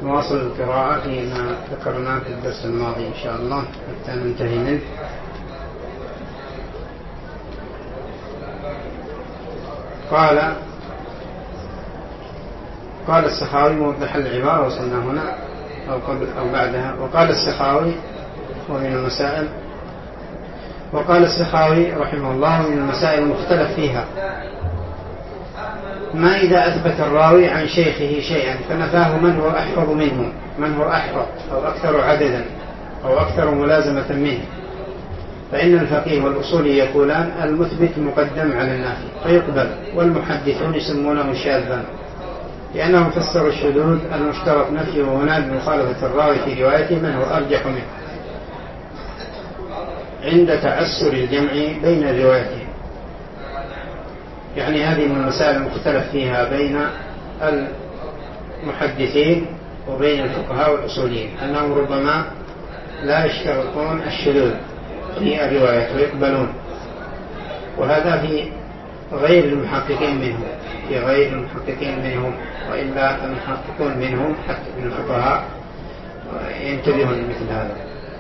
نواصل القراءة فيما ذكرناه في الدرس الماضي إن شاء الله حتى ننتهي منه. قال السخاوي موضح العبارة، وصلنا هنا أو قبل أو بعدها. وقال السخاوي ومن المسائل، وقال السخاوي رحمه الله من المسائل المختلف فيها ما إذا أثبت الراوي عن شيخه شيئا فنفاه من هو أحفظ منه، من هو أحفظ أو أكثر عددا أو أكثر ملازمة منه، فإن الفقيه والأصولي يقولان المثبت مقدم على النافي فيقبل، والمحدثون يسمونه شاذا لأنهم فسروا الشذوذ المشترط نفيه هنا بمخالفة الراوي في روايته من هو أرجح منه عند تعسر الجمع بين الروايتين. يعني هذه من المسائل المختلف فيها بين المحدثين وبين الفقهاء والأصوليين، أنهم ربما لا يشترطون الشذوذ في الرواية ويقبلون، وهذا في غير المحققين منهم، وإلا المحققون منهم حتى من الفقهاء ينتبهون لمثل هذا.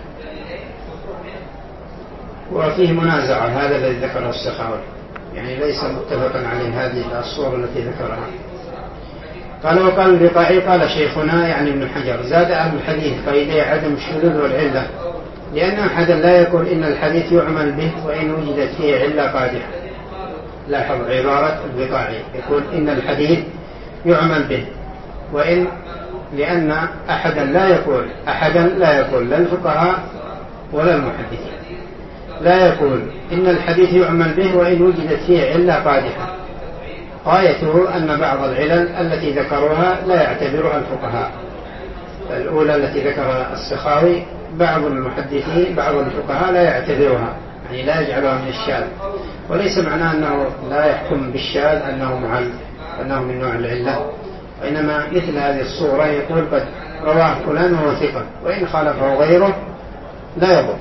وفيه منازعة هذا الذي ذكره السخاوي، يعني ليس متفقا عليه هذه الصورة التي ذكرها. قال وقال البقاعي قال شيخنا يعني ابن حجر زاد أهل الحديث قيدي عدم الشذوذ والعلة، لأن أحدا لا يقول إن الحديث يعمل به وإن وجدت فيه علة قادحة. لاحظ عبارة البقاعي، يقول إن الحديث يعمل به وإن، لأن أحدا لا يقول لا الفقهاء ولا المحدثين لا يقول إن الحديث يعمل به وإن وجدت فيه علة قادحة. غايته أن بعض العلل التي ذكروها لا يعتبرها الفقهاء. الأولى التي ذكرها السخاوي بعض المحدثين بعض الفقهاء لا يعتبرها، يعني لا يجعلها من الشاذ، وليس معناه أنه لا يحكم بالشاذ أنه من نوع العلة، وإنما مثل هذه الصورة يقول قد رواه فلان وهو ثقة وإن خالفه غيره لا يضر.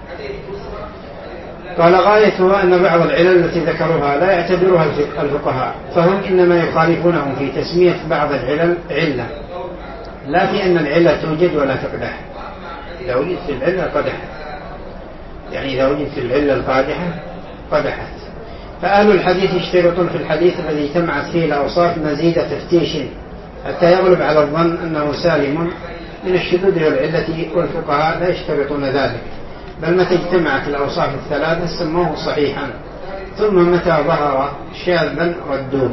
قال غايته أن بعض العلل التي ذكروها لا يعتبرها الفقهاء، فهم إنما يخالفونهم في تسمية بعض العلل علة، لا في أن العلة توجد ولا تقدح. إذا وجدت في العلة قدحت، يعني إذا وجدت في العلة القادحة قدحت. فأهل الحديث يشترطون في الحديث الذي اجتمعت فيه الأوصاف مزيد تفتيش حتى يغلب على الظن أنه سالم من الشذوذ والعلة، والفقهاء لا يشترطون ذلك، بل متى اجتمعت الأوصاف الثلاثة سموه صحيحا، ثم متى ظهر شاذا ردوه.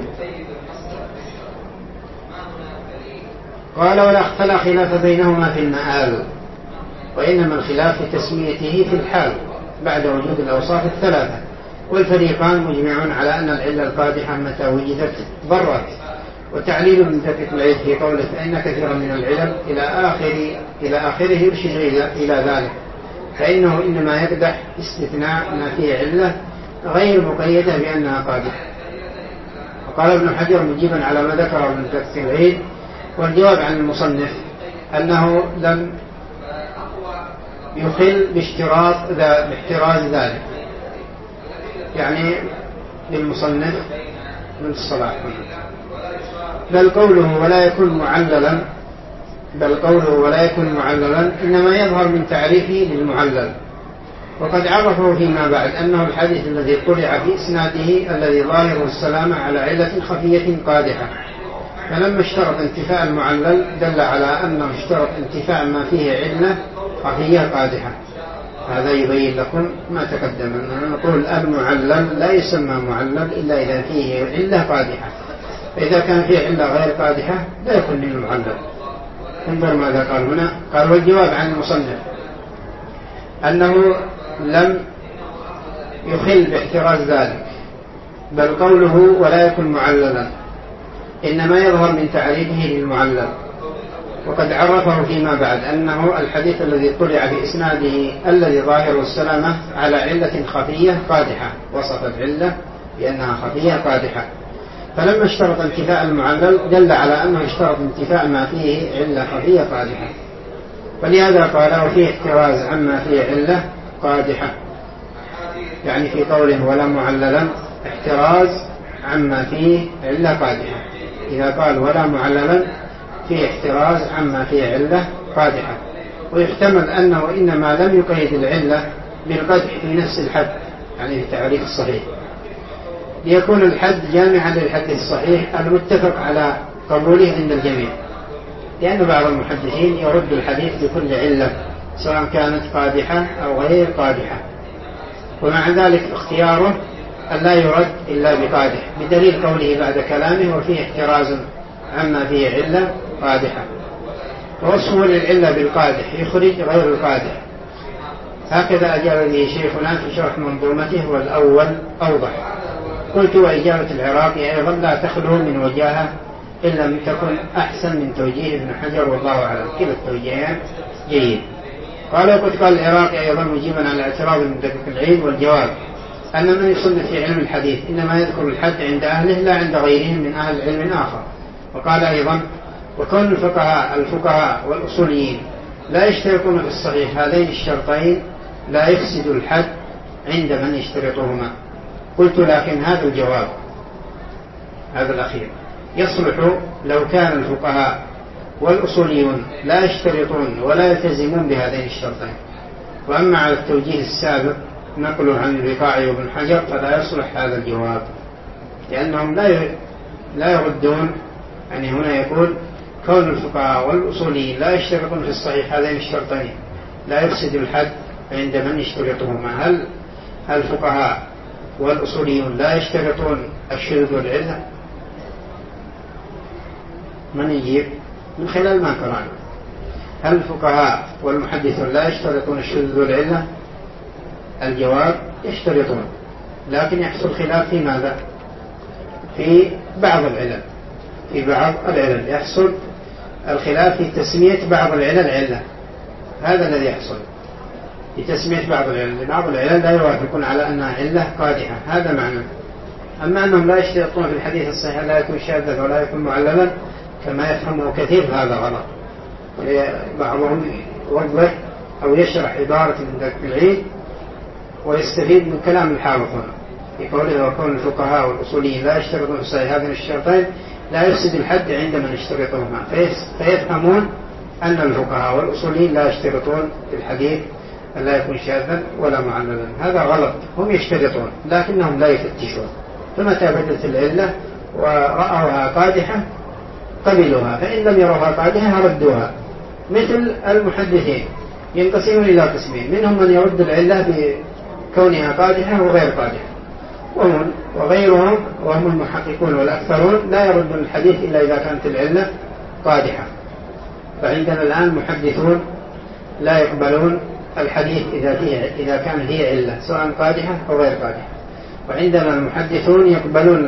قال فلا خلاف بينهما في المآل، وإنما الخلاف في تسميته في الحال بعد وجود الأوصاف الثلاثة، والفريقان مجمعون على أن العلة القادحة متى وجدت ضرت. وتعليل ابن دقيق العيد في قوله فإن كثيرا من العلل إلى آخره يرشد إلى ذلك، فإنه إنما يقدح استثناء ما فيه علة غير مقيدة بأنها قادحة. وقال ابن حجر مجيبا على ما ذكره ابن دقيق العيد، والجواب عن المصنف أنه لم يخل باحتراز ذلك، يعني للمصنف من الصلاح، بل قوله ولا يكون معللا إنما يظهر من تعريفه للمعلل، وقد عرفه فيما بعد أنه الحديث الذي طلع في إسناده الذي ظاهره السلامة على علة خفية قادحة، فلما اشترط انتفاء المعلل دل على أنه اشترط انتفاء ما فيه علة خفية قادحة. هذا يبين لكم ما تقدم أننا نقول المعلل لا يسمى معلل إلا إذا فيه علة قادحة، فإذا كان فيه علة غير قادحة لا يكون من المعلل. انظر ماذا قال هنا، قال والجواب عن المصنف أنه لم يخل باحتراز ذلك، بل قوله ولا يكون معللا إنما يظهر من تعريفه للمعلل، وقد عرفه فيما بعد أنه الحديث الذي طلع في إسناده الذي ظاهره السلامة على علة خفية قادحة، وصف العلة بأنها خفية قادحة، فلما اشترط انتفاء المعلل دل على أنه اشترط انتفاء ما فيه علة خفية قادحة، ولهذا قال وفيه احتراز عما فيه علة قادحة، يعني في قوله ولا معللا احتراز عما فيه علة قادحة. إذا قال ولا معللا فيه احتراز عما فيه علة قادحة. ويحتمل أنه إنما لم يقيد العلة بالقدح في نفس الحد، يعني في تعريف الصحيح، ليكون الحد جامعا للحديث الصحيح المتفق على قبوله عند الجميع، لأن بعض المحدثين يرد الحديث بكل علة سواء كانت قادحة أو غير قادحة، ومع ذلك اختياره أن لا يرد إلا بقادح، بدليل قوله بعد كلامه وفيه احتراز عما فيه علة قادحة. ووصفه للعلة بالقادح يخرج غير القادح، هكذا أجاب به شيخنا في شرح منظومته والأول أوضح. قلت وإجابة العراقي أيضا لا تخلو من وجاهة إن لم تكن أحسن من توجيه ابن حجر والله أعلم، كلا التوجيهان جيد. قال وقد قال العراقي أيضا مجيبا على الاعتراض من دقيق العيد، والجواب أن من يصنف في علم الحديث إنما يذكر الحد عند أهله لا عند غيرهم من أهل علم آخر. وقال أيضا وكون الفقهاء والأصوليين لا يشترطون في الصحيح هذين الشرطين لا يفسد الحد عند من يشترطهما. قلت لكن هذا الجواب هذا الأخير يصلح لو كان الفقهاء والأصوليون لا يشترطون ولا يلتزمون بهذين الشرطين، وأما على التوجيه السابق نقله عن البقاعي وابن حجر فلا يصلح هذا الجواب، لأنهم لا يردون. يعني هنا يقول كون الفقهاء والأصوليين لا يشترطون في الصحيح هذين الشرطين لا يفسد الحد عند من يشترطهما. هل الفقهاء والأصوليون لا يشترطون الشذوذ والعلة؟ من يجيب من خلال ما قرأنا؟ هل الفقهاء والمحدثون لا يشترطون الشذوذ والعلة؟ الجواب يشترطون، لكن يحصل خلاف في ماذا؟ في بعض العلل. في بعض العلل يحصل الخلاف في تسمية بعض العلل علة، هذا الذي يحصل في تسمية بعض العلل. بعض العلل لا يوافقون على أنها علة قادحة، هذا معنى. أما أنهم لا يشترطون في الحديث الصحيح لا يكون شاذا ولا يكون معللا كما يفهمه كثير، هذا غلط. بعضهم يوضح أو يشرح عبارة من ذاك العيد ويستفيد من كلام الحافظ هنا في قوله وكون الفقهاء والأصوليين لا يشترطون في الصحيح هذين الشرطين لا يفسد الحد عند من يشترطهما، فيفهمون أن الفقهاء والأصوليين لا يشترطون في الحديث أن لا يكون شاذا ولا معللا. هذا غلط، هم يشترطون لكنهم لا يفتشون، فمتى بدت العلة ورأوها قادحة قبلوها، فإن لم يروها قادحة ردوها. مثل المحدثين ينقسمون إلى قسمين، منهم من يرد العلة بكونها قادحة وغير قادحة، وغيرهم وهم المحققون والأكثرون لا يردون الحديث إلا إذا كانت العلة قادحة. فعندنا الآن المحدثون لا يقبلون الحديث إذا كان فيه علة سواء قادحة أو غير قادحة، وعندنا المحدثون يقبلون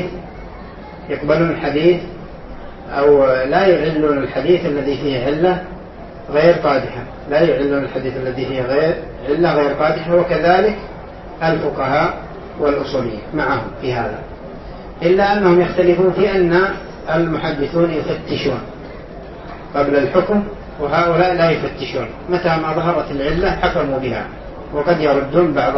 الحديث أو لا يعلون الحديث الذي فيه علة غير قادحة، لا يعلون الحديث الذي فيه علة غير قادحة، وكذلك الفقهاء والأصوليين معهم في هذا، إلا أنهم يختلفون في أن المحدثون يفتشون قبل الحكم وهؤلاء لا يفتشون، متى ما ظهرت العلة حكموا بها، وقد يردون بعض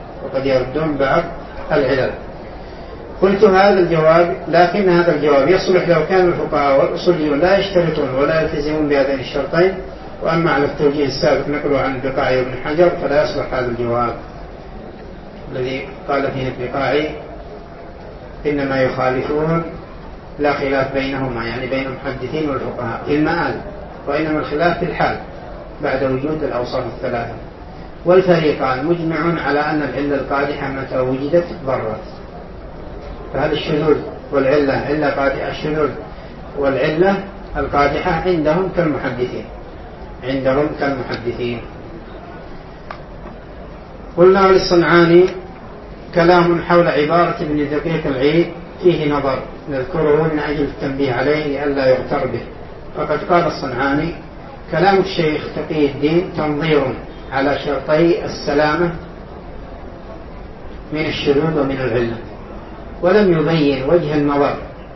العلل. قلت هذا الجواب، لكن هذا الجواب يصلح لو كان الفقهاء والأصوليون لا يشترطون ولا يلتزمون بهذين الشرطين، وأما على التوجيه السابق نقله عن البقاعي وابن حجر فلا يصلح هذا الجواب الذي قال فيه البقاعي إنما يخالفون لا خلاف بينهما، يعني بين المحدثين والفقهاء في المآل، وإنما الخلاف في الحال بعد وجود الأوصاف الثلاثة. والفريقان مجمعون على أن العلة القادحة متى وجدت ضرت. فهذا الشذوذ والعلة علة قادحة، الشذوذ والعلة القادحة عندهم كالمحدثين. قلنا للصنعاني كلام حول عبارة ابن دقيق العيد فيه نظر نذكره من أجل التنبيه عليه لئلا يغتر به. فقد قال الصنعاني كلام الشيخ تقي الدين تنظير على شرطي السلامة من الشذوذ ومن العلة، ولم يبين وجه النظر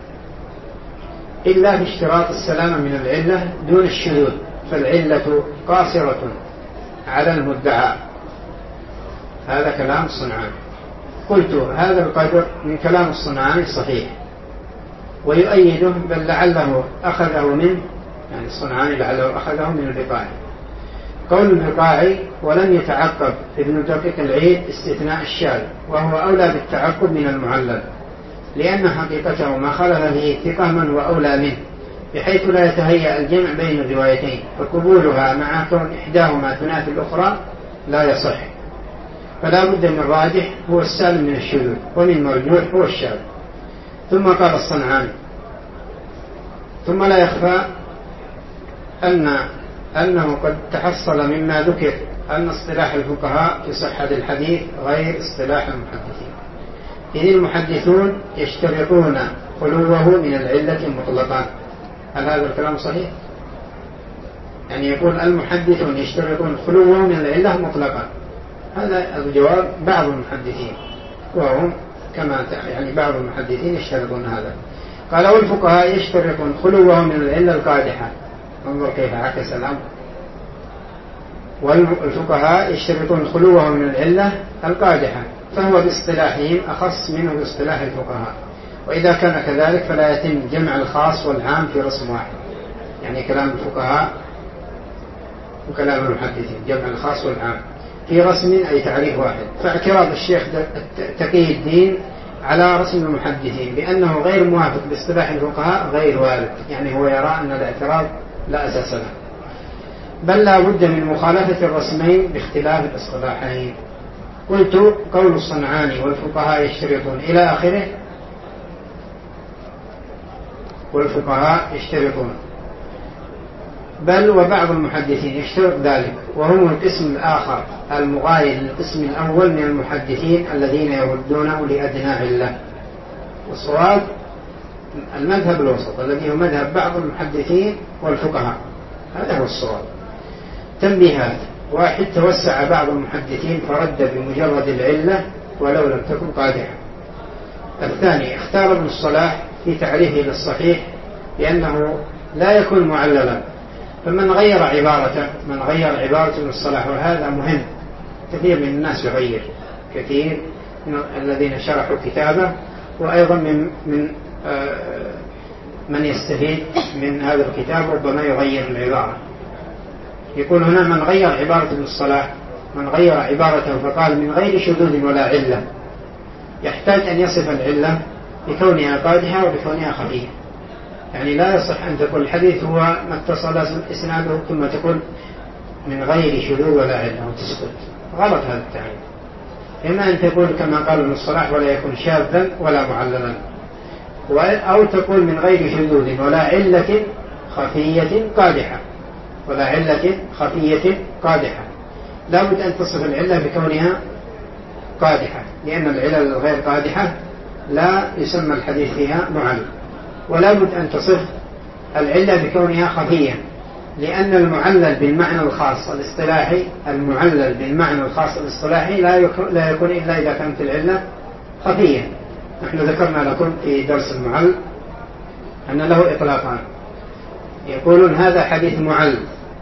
إلا في اشتراط السلامة من العلة دون الشذوذ، فالعلة قاصرة على المدعى. هذا كلام الصنعاني. قلت هذا القدر من كلام الصنعاني صحيح، ويؤيده، بل لعله أخذه منه، يعني الصنعاني لعله أخذه من البقاعي. قول البقاعي: ولم يتعقب ابن دقيق العيد استثناء الشاذ، وهو أولى بالتعقب من المعلل، لأن حقيقته ما خالف به ثقة من هو أولى منه، بحيث لا يتهيأ الجمع بين الروايتين، فقبولها مع كون إحداهما تنافي الأخرى لا يصح، فلا بد من راجح هو السالم من الشذوذ، ومن مرجوح هو الشاذ. ثم قال الصنعاني: ثم لا يخفى أنه قد تحصل مما ذكر أن اصطلاح الفقهاء في صحة الحديث غير اصطلاح المحدثين، إذ المحدثون يشترطون خلوه من العلة مطلقا. هل هذا الكلام صحيح؟ يعني يقول المحدثون يشترطون خلوه من العلة مطلقا، هذا الجواب بعض المحدثين، وهم كما يعني بعض المحدثين يشترطون هذا. قال: والفقهاء يشترطون خلوه من العلة القادحة. انظر كيف عكس الأمر. والفقهاء يشترطون خلوه من العلة القادحة، فهو باصطلاحهم أخص منه باصطلاح الفقهاء، وإذا كان كذلك فلا يتم جمع الخاص والعام في رسم واحد. يعني كلام الفقهاء وكلام المحدثين، جمع الخاص والعام في رسم أي تعريف واحد. فاعتراض الشيخ تقي الدين على رسم المحدثين بأنه غير موافق باصطلاح الفقهاء غير وارد، يعني هو يرى أن الاعتراض لا أساس له، بل لا بد من مخالفة الرسمين باختلاف الاصطلاحين. قلت: قول الصنعاني والفقهاء يشترطون إلى آخره، والفقهاء يشترطون، بل وبعض المحدثين يشترط ذلك، وهم القسم الآخر المغاير للقسم الأول من المحدثين الذين يردونه لأدنى علة. والصواب المذهب الوسط الذي هو مذهب بعض المحدثين والفقهاء، هذا هو الصواب. تنبيهات: واحد: توسع بعض المحدثين فرد بمجرد العلة ولو لم تكن قادحة. الثاني: اختار ابن الصلاح في تعريفه للصحيح بأنه لا يكون معللا، فمن غير عبارته، من غير عبارة ابن الصلاح، وهذا مهم، كثير من الناس يغير، كثير من الذين شرحوا كتابه، وأيضا من يستفيد من هذا الكتاب ربما يغير العبارة. يقول هنا: من غير عبارة ابن الصلاح، من غير عبارته فقال من غير شذوذ ولا علة، يحتاج أن يصف العلة بكونها قادحة وبكونها خفية. يعني لا يصح أن تقول الحديث هو ما اتصل إسناده ثم تقول من غير شذوذ ولا علة وتسكت، غلط هذا التعريف. إما أن تقول كما قال ابن الصلاح: ولا يكون شاذا ولا معللا، أو تقول من غير شذوذ ولا علة خفية قادحة، ولا علة خفية قادحة. لا بد أن تصف العلة بكونها قادحة، لأن العلل الغير قادحة لا يسمى الحديث فيها معلل. ولا بد أن تصف العلة بكونها خفية، لأن المعلل بالمعنى الخاص الاصطلاحي، المعلل بالمعنى الخاص الاصطلاحي لا يكون إلا إذا كانت العلة خفية. نحن ذكرنا لكم في درس المعلل أن له إطلاقان، يقولون هذا حديث معلل،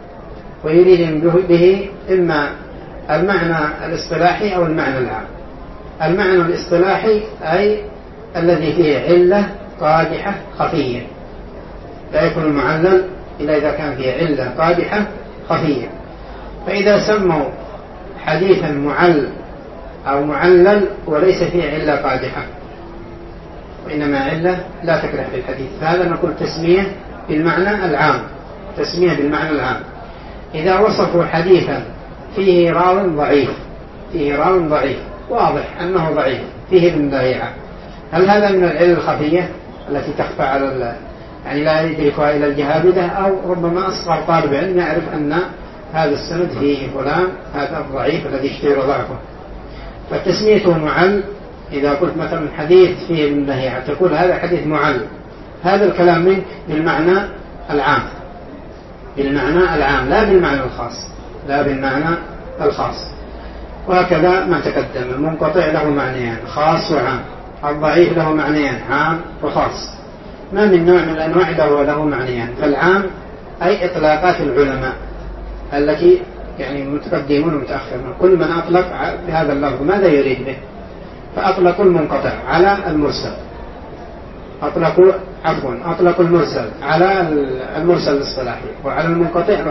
ويريد به إما المعنى الاصطلاحي أو المعنى العام. المعنى الاصطلاحي أي الذي فيه علة قادحة خفية، لا يكون المعلل إلا إذا كان فيه علة قادحة خفية. فإذا سموا حديثا معلل أو معلل وليس فيه علة قادحة وإنما علة لا تكره في الحديث، فهذا نقول تسمية بالمعنى العام، تسمية بالمعنى العام. إذا وصفوا حديثا فيه راو ضعيف، فيه راو ضعيف واضح أنه ضعيف، فيه ابن لهيعة، هل هذا من العلل الخفية التي تخفى على يعني لا يدركها إلى الجهابذة، أو ربما أصغر طالب علم يعرف أن هذا السند فيه فلان هذا الضعيف الذي اشتهر ضعفه، فتسميته معل. إذا قلت مثلا حديث فيه ابن لهيعة تقول هذا حديث معل، هذا الكلام منك بالمعنى العام، بالمعنى العام لا بالمعنى الخاص، لا بالمعنى الخاص. وهكذا ما تقدم، المنقطع له معنيان خاص وعام، الضعيف له معنيان عام وخاص، ما من نوع من الأنواع له معنيان. فالعام أي إطلاقات العلماء التي يعني متقدمون ومتأخرون، كل من أطلق بهذا اللفظ ماذا يريد به؟ فأطلقوا المنقطع على المرسل، أطلقوا المرسل على المرسل الاصطلاحي، وعلى المنقطع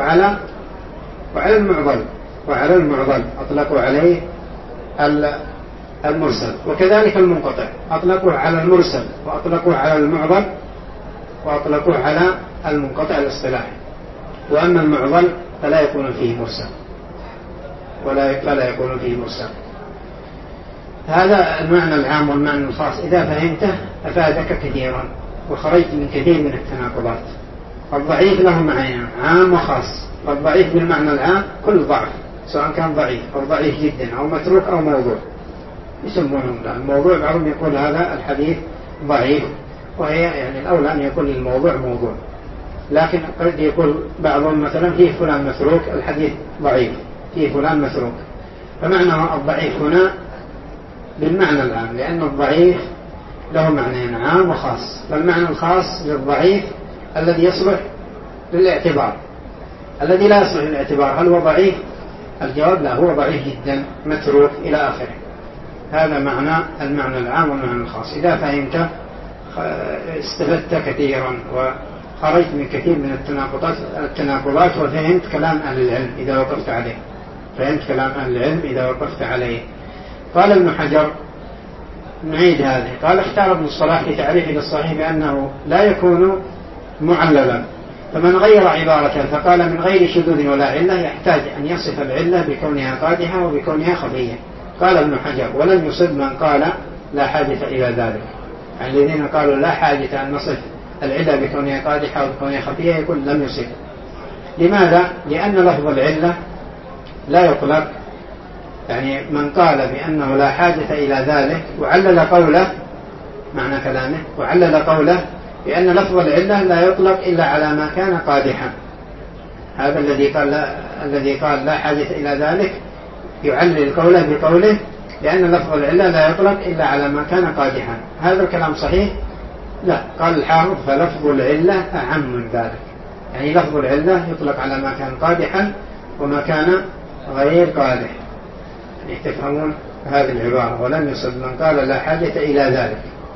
وعلى المعضل أطلقوا عليه المرسل، وكذلك المنقطع أطلقوا على المرسل وأطلقوا على المعضل وأطلقوا على المنقطع الاصطلاحي. وأما المعضل فلا يكون فيه مرسل فلا يكون فيه مرسل. هذا المعنى العام والمعنى الخاص إذا فهمته أفادك كثيرا وخرجت من كثير من التناقضات. الضعيف له معنى عام وخاص. الضعيف بالمعنى العام كل ضعف، سواء كان ضعيف أو ضعيف جدا أو متروك أو موضوع يسمونه الموضوع. بعضهم يقول هذا الحديث ضعيف، وهي يعني الأولى أن يكون الموضوع موضوع، لكن قد يقول بعضهم مثلا فيه فلان متروك الحديث ضعيف، فيه فلان متروك. فمعنى الضعيف هنا بالمعنى العام، لأن الضعيف له معنى عام وخاص. فالمعنى الخاص للضعيف الذي يصلح للاعتبار. الذي لا يصلح للاعتبار هل هو ضعيف؟ الجواب لا، هو ضعيف جدا متروك إلى آخره. هذا معنى المعنى العام والمعنى الخاص. إذا فهمت استفدت كثيرا وخرجت من كثير من التناقضات وفهمت كلام أهل العلم إذا وقفت عليه. قال ابن حجر، نعيد هذه، قال اختار ابن الصلاح في تعريفه للصحيح بأنه لا يكون معللا، فمن غير عبارته فقال من غير شذوذ ولا علة يحتاج أن يصف العلة بكونها قادحة وبكونها خفية. قال ابن حجر ولم يصب من قال لا حاجة إلى ذلك. يعني الذين قالوا لا حاجة أن نصف العلة بكونها قادحة وبكونها خفية يقول لم يصب. لماذا؟ لأن لفظ العلة لا يطلق. يعني من قال بأنه لا حاجة إلى ذلك وعلل قوله، معنى كلامه وعلل قوله بأن لفظ العلة لا يطلق إلا على ما كان قادحا. هذا الذي قال لا حاجة إلى ذلك يعلل قوله بقوله لأن لفظ العلة لا يطلق إلا على ما كان قادحا. هذا الكلام صحيح؟ لا. قال الحافظ فلفظ العلة أعم من ذلك، يعني لفظ العلة يطلق على ما كان قادحا وما كان غير قادح. يعني تفهمون هذه العبارة ولم يصب من قال لا حاجة إلى ذلك.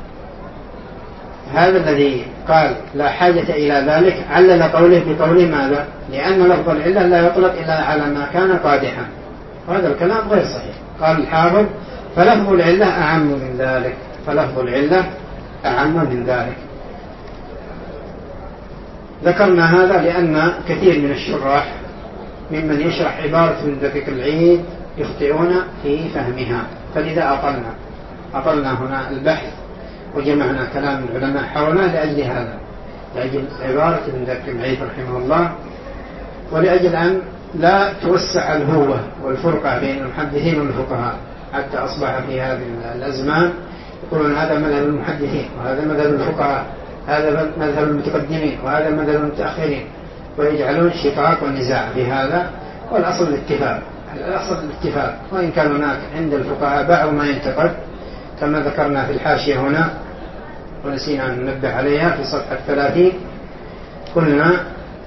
هذا الذي قال لا حاجة إلى ذلك علل قوله بقوله ماذا؟ لأن لفظ العلة لا يطلق إلا على ما كان قادحا. وهذا الكلام غير صحيح. قال الحافظ فلفظ العلة أعم من ذلك. ذكرنا هذا لأن كثير من الشراح ممن يشرح عبارة من دقيق العيد يخطئون في فهمها، فلذا أطلنا هنا البحث وجمعنا كلام العلماء حولنا لأجل هذا، لأجل عبارة ابن دقيق العيد رحمه الله، ولأجل أن لا توسع الهوة والفرقة بين المحدثين والفقهاء، حتى أصبح في هذه الأزمان يقولون هذا مذهب المحدثين وهذا مذهب الفقهاء، هذا مذهب المتقدمين وهذا مذهب المتأخرين، ويجعلون شقاق ونزاع في هذا. والأصل الاتفاق، وإن كان هناك عند الفقهاء بعض ما ينتقد كما ذكرنا في الحاشية هنا ونسينا أن ننبه عليها في صفحة 30. قلنا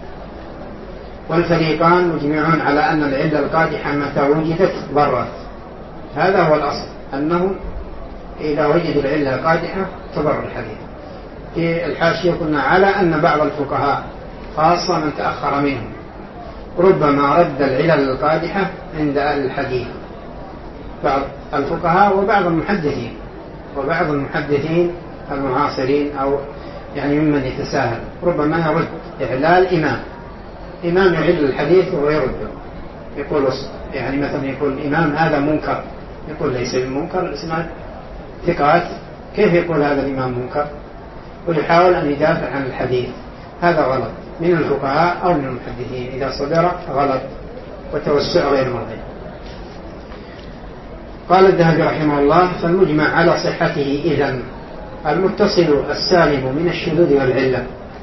والفريقان مجمعون على أن العلة القادحة متى وجدت ضرت. هذا هو الأصل، أنه إذا وجد العلة القادحة تضر الحديث. في الحاشية قلنا على أن بعض الفقهاء خاصة من تأخر منهم ربما رد العلل القادحة عند أهل الحديث، بعض الفقهاء وبعض المحدثين المعاصرين أو يعني ممن يتساهل ربما يرد إعلال إمام يعل الحديث ويرده. يقول يعني مثلا يقول الإمام هذا منكر، يقول ليس بمنكر، الإسناد ثقات، كيف يقول هذا الإمام منكر؟ ويحاول أن يدافع عن الحديث. هذا غلط من الفقهاء أو من المحدثين، إذا صدر غلط وتوسع غير مرضي. قال الذهبي رحمه الله فالمجمع على صحته إذن المتصل السالم من الشذوذ والعلة.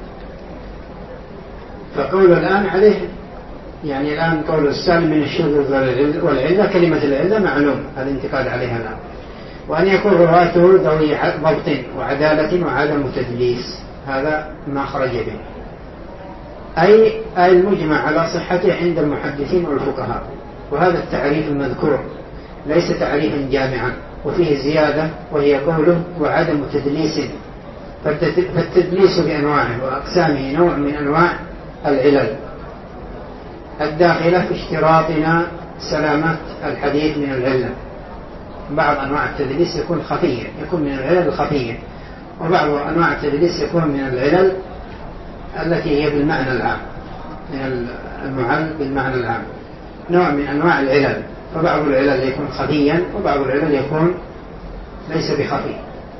فقول الآن عليه يعني الآن قول السالم من الشذوذ والعلة، كلمة العلة معلوم هذا انتقاد عليها الآن، وأن يكون رواته ذوي ضبط وعدالة وعدم تدليس، هذا ما خرج به، أي المجمع على صحته عند المحدثين والفقهاء. وهذا التعريف المذكور ليس تعريفا جامعا، وفيه زيادة وهي قوله وعدم تدليس، فالتدليس بأنواعه وأقسامه نوع من أنواع العلل الداخلة في اشتراطنا سلامة الحديث من العلة. بعض أنواع التدليس يكون خفية، يكون من العلل الخفية، وبعض أنواع التدليس يكون من العلل التي هي بالمعنى العام، من المعل بالمعنى العام، نوع من أنواع العلل. فبعض العلل يكون خفيا وبعض العلل يكون ليس بخفي،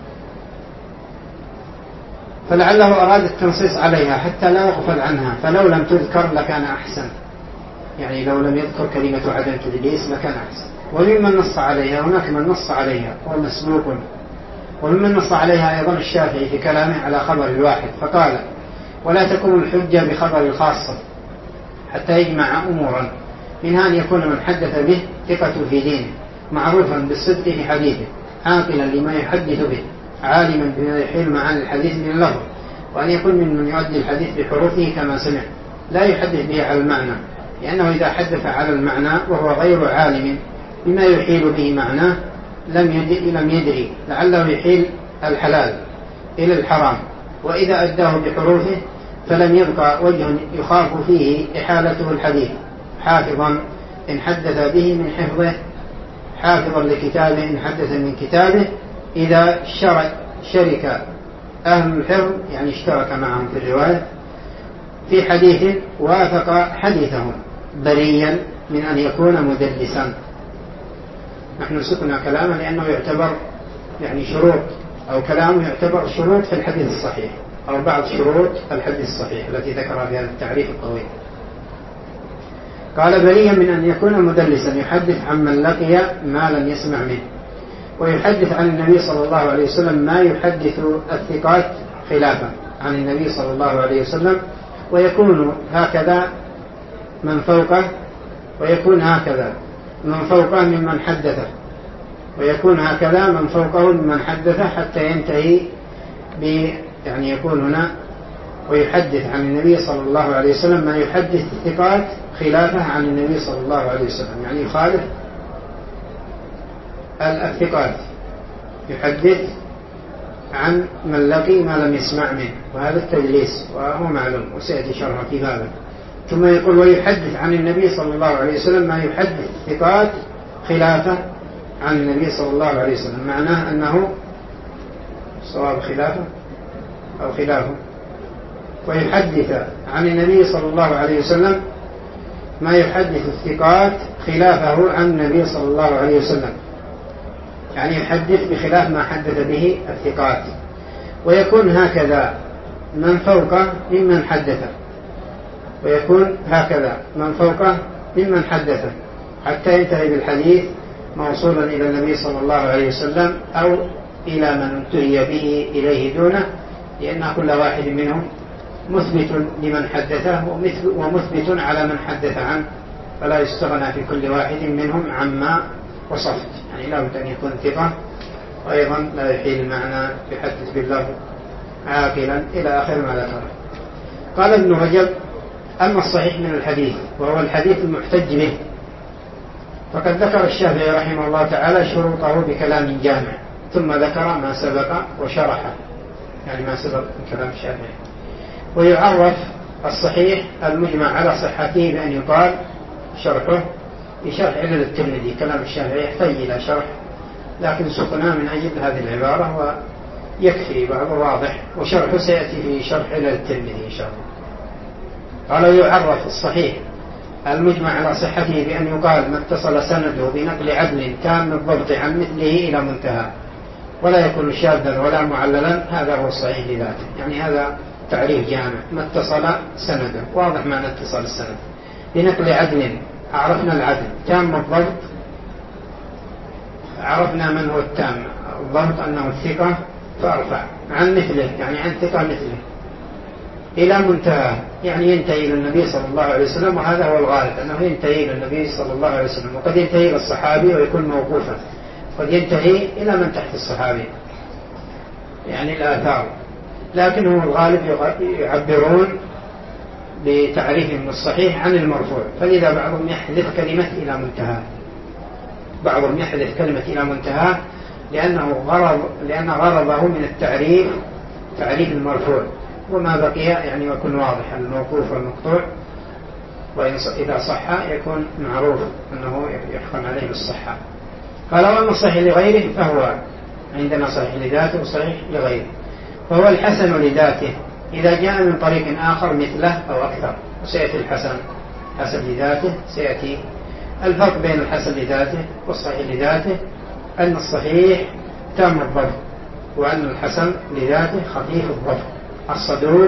فلعله أراد التنصيص عليها حتى لا يغفل عنها، فلو لم تذكر لكان أحسن، يعني لو لم يذكر كلمة عدم تدليس لكان أحسن. وممن نص عليها هناك من نص عليها هو مسبوق، وممن نص عليها أيضا الشافعي في كلامه على خبر الواحد، فقال: ولا تكون الحجة بخبر الخاصة حتى يجمع أمورا، منها أن يكون من حدث به ثقة في دينه، معروفا بالصدق في حديثه، عاقلا لما يحدث به، عالما بما يحيل معاني الحديث من اللفظ، وأن يكون ممن يؤدي الحديث بحروفه كما سمع، لا يحدث به على المعنى، لأنه إذا حدث على المعنى وهو غير عالم بما يحيل به معناه لم يدري، لعله يحيل الحلال إلى الحرام، وإذا أداه بحروفه فلم يبقى وجه يخاف فيه إحالته الحديث، حافظا إن حدث به من حفظه، حافظا لكتابه إن حدث من كتابه، إذا شرك أهل الحفظ يعني اشترك معهم في الرواية في حديث وافق حديثهم، بريا من أن يكون مدلسا. نحن سكنا كلامه لأنه يعتبر يعني شروط، أو كلامه يعتبر شروط في الحديث الصحيح، أو بعض شروط الحديث الصحيح التي ذكرها في هذا التعريف الطويل. قال: بريا من أن يكون مدلسا، يحدث عمن لقي ما لم يسمع منه، ويحدث عن النبي صلى الله عليه وسلم ما يحدث الثقات خلافا عن النبي صلى الله عليه وسلم، ويكون هكذا من فوقه، ويكون هكذا من فوقه ممن حدثه، ويكون هكذا من فوقه ممن حدثه، حتى ينتهي يعني يكون هنا ويحدث عن النبي صلى الله عليه وسلم ما يحدث الثقات خلافه عن النبي صلى الله عليه وسلم، يعني يخالف الثقات، يحدث عن من لقي ما لم يسمع منه، وهذا التدليس وهو معلوم وسيأتي شرحه في بابه. ثم يقول: ويحدث عن النبي صلى الله عليه وسلم ما يحدث الثقات خلافه عن النبي صلى الله عليه وسلم، معناه أنه صواب خلافه أو خلافه. ويحدث عن النبي صلى الله عليه وسلم ما يحدث الثقات خلافه عن النبي صلى الله عليه وسلم، يعني يحدث بخلاف ما حدث به الثقات، ويكون هكذا من فوقه ممن حدثه، ويكون هكذا من فوقه ممن حدثه، حتى ينتهي بالحديث موصولا إلى النبي صلى الله عليه وسلم أو إلى من انتهي به إليه دونه، لأن كل واحد منهم مثبت لمن حدثه ومثبت على من حدث عنه، فلا يستغنى في كل واحد منهم عما وصفت، يعني لا بد أن يكون ثقة، وأيضا لا يحيل المعنى يحدث بالله، عاقلا، إلى آخر ما ذكر. قال ابن رجب: أما الصحيح من الحديث وهو الحديث المحتج به، فقد ذكر الشافعي رحمه الله تعالى شروطه بكلام جامع، ثم ذكر ما سبق وشرحه، يعني ما سبق من كلام الشافعي. ويعرف الصحيح المجمع على صحته بأن يقال شرحه بشرح علل الترمذي. كلام الشافعي يحتاج إلى شرح، لكن سقنا من أجل هذه العبارة ويكفي بعض واضح، وشرحه سيأتي في شرح علل الترمذي إن شاء الله. قال: يعرف الصحيح المجمع على صحته بأن يقال ما اتصل سنده بنقل عدل تام الضبط عن مثله إلى منتهى، ولا يكون شاذا ولا معللا، هذا هو الصحيح لذاته. يعني هذا تعريف جامع، ما اتصل سنده، واضح معنى اتصال السند، بنقل عدل، عرفنا العدل، تام الضبط، عرفنا من هو التام الضبط أنه الثقة فأرفع، عن مثله يعني عن ثقة مثله، إلى منتهى يعني ينتهي إلى النبي صلى الله عليه وسلم، وهذا هو الغالب أنه ينتهي إلى النبي صلى الله عليه وسلم، وقد ينتهي إلى الصحابي ويكون موقوفا، قد ينتهي إلى من تحت الصحابي يعني الآثار، لكن هو الغالب يعبرون بتعريفهم الصحيح عن المرفوع، فلذا بعضهم يحذف كلمة إلى منتهى، بعضهم يحذف كلمة إلى منتهى لأن غرضه من التعريف تعريف المرفوع، وما بقي يعني يكون واضح الموقوف والمقطوع، وإذا صح يكون معروف أنه يحكم عليه بالصحة. قال وأما الصحيح لغيره فهو عندنا صحيح لذاته وصحيح لغيره. فهو الحسن لذاته إذا جاء من طريق آخر مثله أو أكثر، وسيأتي الحسن حسن لذاته سيأتي. الفرق بين الحسن لذاته والصحيح لذاته أن الصحيح تام الضبط، وأن الحسن لذاته خفيف الضبط، الصدوق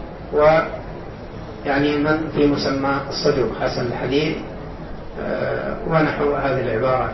ويعني من في مسمى الصدوق حسن الحديث ونحو هذه العبارات.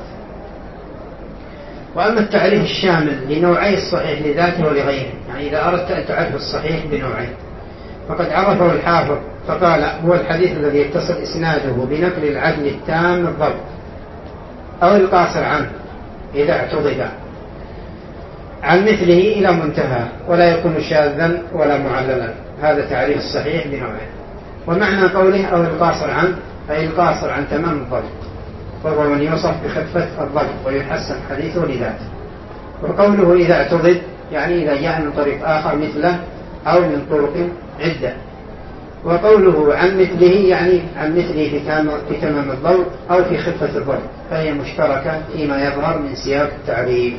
وأما التعريف الشامل لنوعي الصحيح لذاته ولغيره، يعني إذا أردت أن تعرف الصحيح بنوعين، فقد عرفه الحافظ فقال هو الحديث الذي يتصل إسناده بنقل العدل التام الضبط أو القاصر عنه إذا اعتضد عن مثله إلى منتهى، ولا يكون شاذا ولا معللا. هذا تعريف الصحيح بنوعين. ومعنى قوله أو القاصر عنه أي القاصر عن تمام الضبط، وهو من يوصف بخفة الضبط ويحسن حديثه لذاته. وقوله إذا اعتضد يعني إذا جاء من طريق آخر مثله أو من طرق عدة. وقوله عن مثله يعني عن مثله في تمام الضبط أو في خفة الضبط، فهي مشتركة فيما يظهر من سياق التعريف.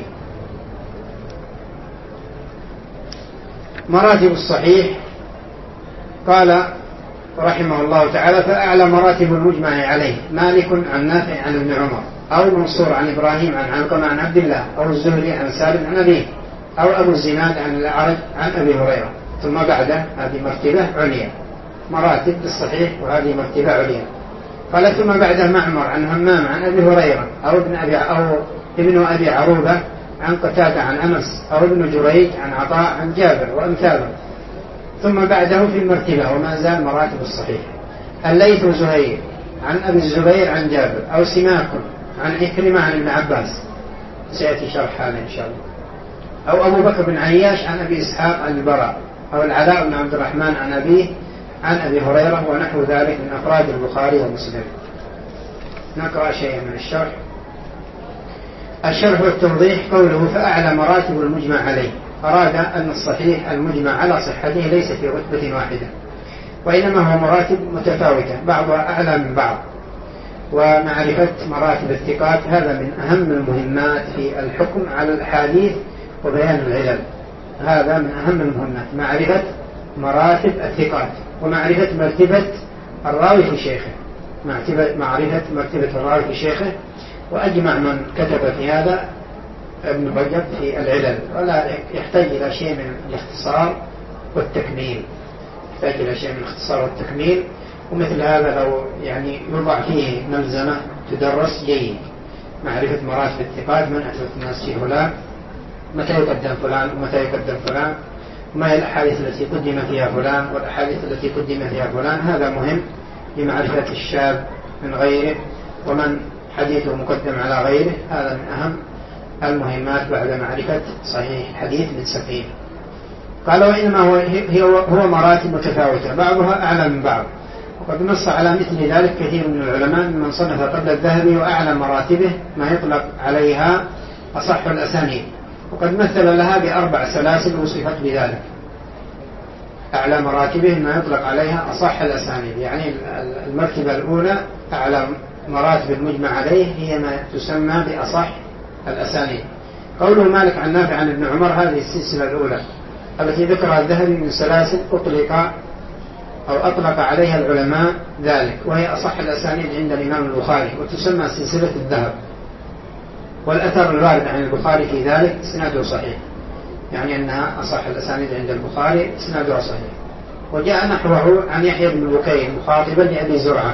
مراتب الصحيح قال رحمه الله تعالى فأعلى مراتب المجمع عليه مالك عن نافع عن ابن عمر، أو منصور عن إبراهيم عن علقمة عن عبد الله، أو الزهري عن سالم عن أبيه، أو أبو الزناد عن الأعرج عن أبي هريرة. ثم بعده هذه مرتبة عليا، مراتب الصحيح وهذه مرتبة عليا. قال ثم بعده معمر عن همام عن أبي هريرة، أو ابن أبي عروبة عن قتادة عن أنس، أو ابن جريج عن عطاء عن جابر وأمثاله. ثم بعده في المرتبة وما زال مراتب الصحيح الليث زهير عن أبي الزبير عن جابر، أو سماك عن عكرمة عن ابن عباس، سيأتي شرح هذا إن شاء الله، أو أبو بكر بن عياش عن أبي إسحاق عن البراء، أو العلاء بن عبد الرحمن عن أبيه عن أبي هريرة، ونحو ذلك من أفراد البخاري ومسلم. نقرأ شيئا من الشرح. الشرح والتوضيح قوله فأعلى مراتب المجمع عليه، أراد أن الصحيح المجمع على صحته ليس في رتبة واحدة، وإنما هو مراتب متفاوتة بعضها أعلى من بعض. ومعرفة مراتب الثقات هذا من أهم المهمات في الحكم على الأحاديث وبيان العلل. هذا من أهم المهمات، معرفة مراتب الثقات ومعرفة مرتبة الراوي في شيخه، معرفة مرتبة الراوي في شيخه. وأجمع من كتب في هذا ابن رجب في العلل، ولا يحتاج إلى شيء من الاختصار والتكميل، يحتاج إلى شيء من الاختصار والتكميل. ومثل هذا لو يعني يوضع فيه ملزمة تدرس جيد، معرفة مراتب الثقات، من أثبت الناس في فلان، متى يقدم فلان ومتى يقدم فلان، وما هي الأحاديث التي قدم فيها فلان والأحاديث التي قدم فيها فلان. هذا مهم لمعرفة الشاذ من غيره، ومن حديثه مقدم على غيره. هذا من أهم المهمات بعد معرفة صحيح الحديث من سقيم. قال وإنما هو مراتب متفاوتة بعضها أعلى من بعض، وقد نص على مثل ذلك كثير من العلماء ممن صنف قبل الذهبي، وأعلى مراتبه ما يطلق عليها أصح الأسانيد، وقد مثل لها بأربع سلاسل وصفت بذلك. أعلى مراتبه ما يطلق عليها أصح الأسانيد، يعني المرتبة الأولى أعلى مراتب المجمع عليه هي ما تسمى بأصح الأسانيد. قوله مالك عن نافع عن ابن عمر هذه السلسلة الأولى التي ذكرها الذهبي من سلاسل أطلق عليها العلماء ذلك، وهي أصح الأسانيد عند الإمام البخاري، وتسمى سلسلة الذهب. والأثر الوارد عن البخاري في ذلك إسناده صحيح، يعني أنها أصح الأسانيد عند البخاري إسنادها صحيح. وجاء نحوه عن يحيى بن بكير مخاطبا لأبي زرعة،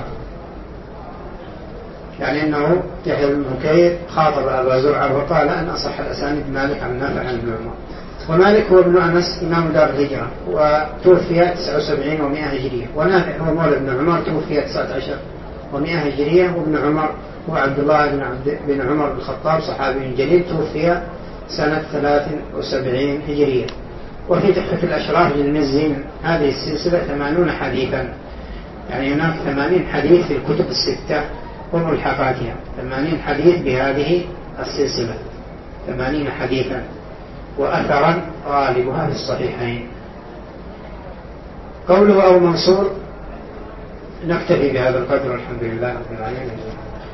يعني أنه يحيى بن بكير خاطب أبا زرعة وقال أن أصح الأسانيد مالك عن نافع عن ابن عمر. ومالك هو ابن أنس إمام دار الهجرة، وتوفي 79 و100 هجرية. ونافع هو مولى ابن عمر، توفي 19 و100 هجرية. وابن عمر هو عبد الله بن عمر بن الخطاب صحابي جليل، توفي سنة 73 هجرية. وفي تحفة الأشراف للمزي من هذه السلسلة 80 حديثا، يعني هناك 80 حديث في الكتب الستة وملحقاتها، 80 حديث بهذه السلسلة، 80 حديثا. وأثرا غالبها في الصحيحين. قوله أو منصور، نكتفي بهذا القدر، الحمد لله رب العالمين.